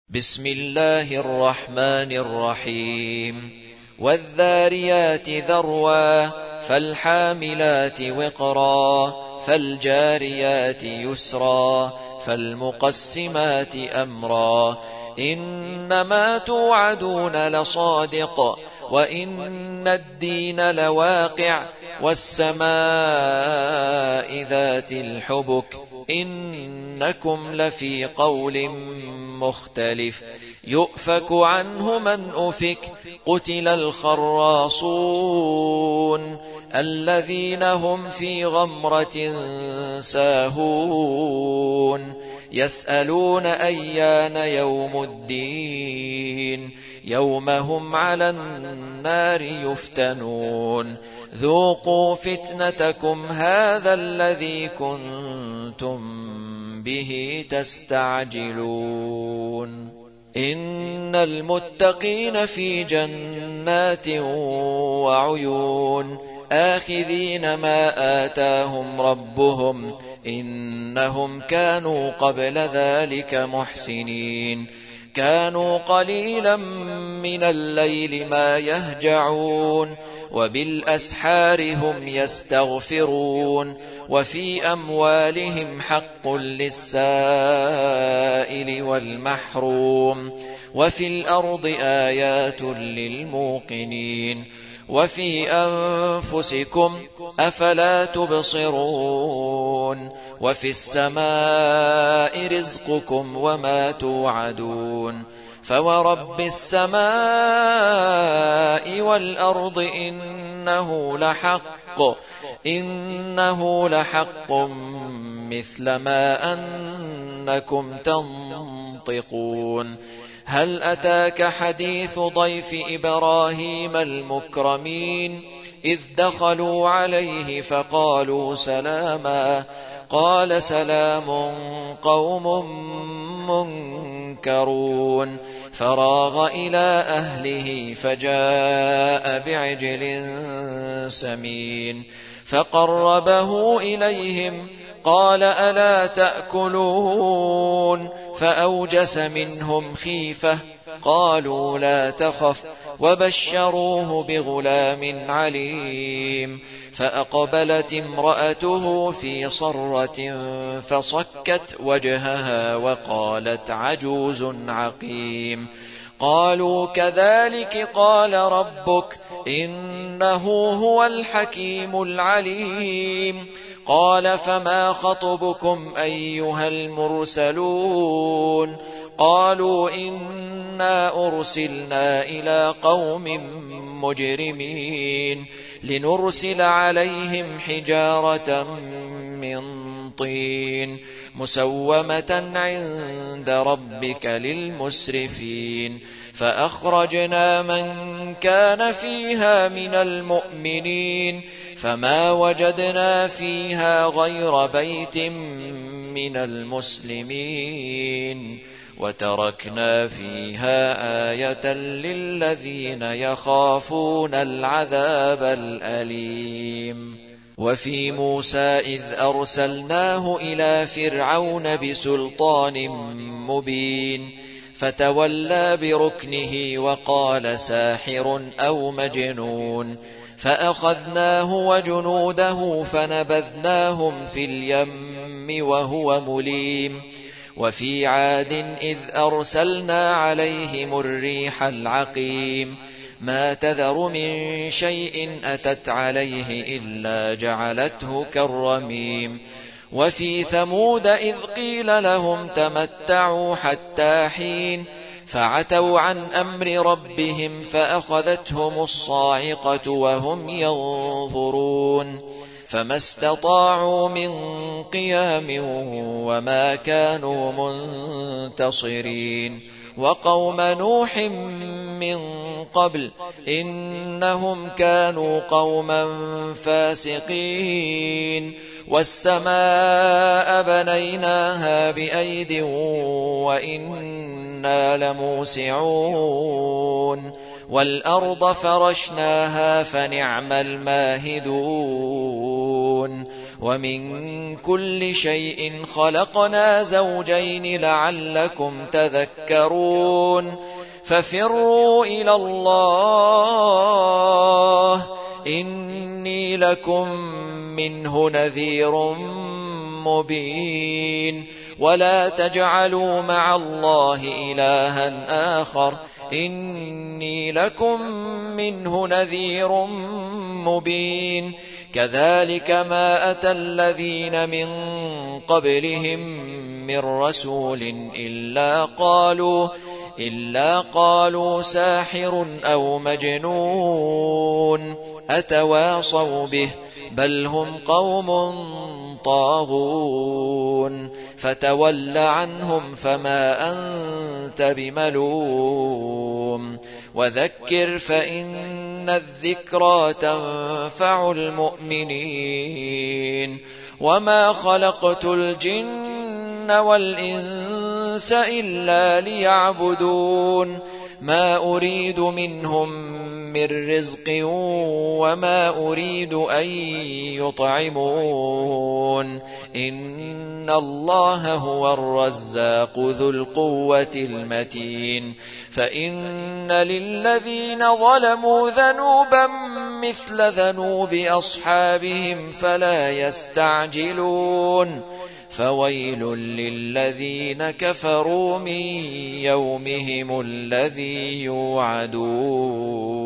بسم الله الرحمن الرحيم والذاريات ذروا فالحاملات وقرا فالجاريات يسرا فالمقسمات أمرا إنما توعدون لصادق وإن الدين لواقع والسماء ذات الحبك إنكم لفي قول مختلف يؤفك عنه من أفك قتل الخراصون الذين هم في غمرة ساهون يسألون أيان يوم الدين يوم هم على النار يفتنون ذوقوا فتنتكم هذا الذي كنتم به تستعجلون إن المتقين في جنات وعيون آخذين ما آتاهم ربهم إنهم كانوا قبل ذلك محسنين كانوا قليلا من الليل ما يهجعون وبالأسحار هم يستغفرون وفي أموالهم حق للسائل والمحروم وفي الأرض آيات للموقنين وفي أنفسكم أفلا تبصرون وفي السماء رزقكم وما توعدون فورب السماء والأرض إنه لحق مثل ما أنكم تنطقون هل أتاك حديث ضيف إبراهيم المكرمين إذ دخلوا عليه فقالوا سلاما قال سلام قوم منكرون فراغ إلى أهله فجاء بعجل سمين فقربه إليهم قال ألا تأكلون فأوجس منهم خيفة قالوا لا تخف وبشروه بغلام عليم فأقبلت امرأته في صرة فصكت وجهها وقالت عجوز عقيم قالوا كذلك قال ربك إنه هو الحكيم العليم قال فما خطبكم أيها المرسلون قالوا إنا أرسلنا إلى قوم مجرمين لنرسل عليهم حجارة من طين مسومة عند ربك للمسرفين فأخرجنا من كان فيها من المؤمنين فما وجدنا فيها غير بيت من المسلمين وتركنا فيها آية للذين يخافون العذاب الأليم وفي موسى إذ أرسلناه إلى فرعون بسلطان مبين فتولى بركنه وقال ساحر أو مجنون فأخذناه وجنوده فنبذناهم في اليم وهو مليم وفي عاد إذ أرسلنا عليهم الريح العقيم ما تذر من شيء أتت عليه إلا جعلته كالرميم وفي ثمود إذ قيل لهم تمتعوا حتى حين فعتوا عن أمر ربهم فأخذتهم الصاعقة وهم ينظرون فما استطاعوا من قيام وما كانوا منتصرين وقوم نوح من قبل إنهم كانوا قوما فاسقين والسماء بنيناها بأيد وإنا لموسعون والأرض فرشناها فنعم الماهدون ومن كل شيء خلقنا زوجين لعلكم تذكرون ففروا إلى الله إني لكم منه نذير مبين ولا تجعلوا مع الله إلها آخر إني لكم منه نذير مبين كذلك ما أتى الذين من قبلهم من رسول إلا قالوا ساحر أو مجنون أتواصوا به بل هم قوم طاغون فتول عنهم فما أنت بملوم وذكر فإن الذكرى تنفع المؤمنين وما خلقت الجن والإنس إلا ليعبدون ما أريد منهم من رزق وما أريد أن يطعمون إن الله هو الرزاق ذو القوة المتين فإن للذين ظلموا ذنوبا مثل ذنوب أصحابهم فلا يستعجلون فويل للذين كفروا من يومهم الذي يوعدون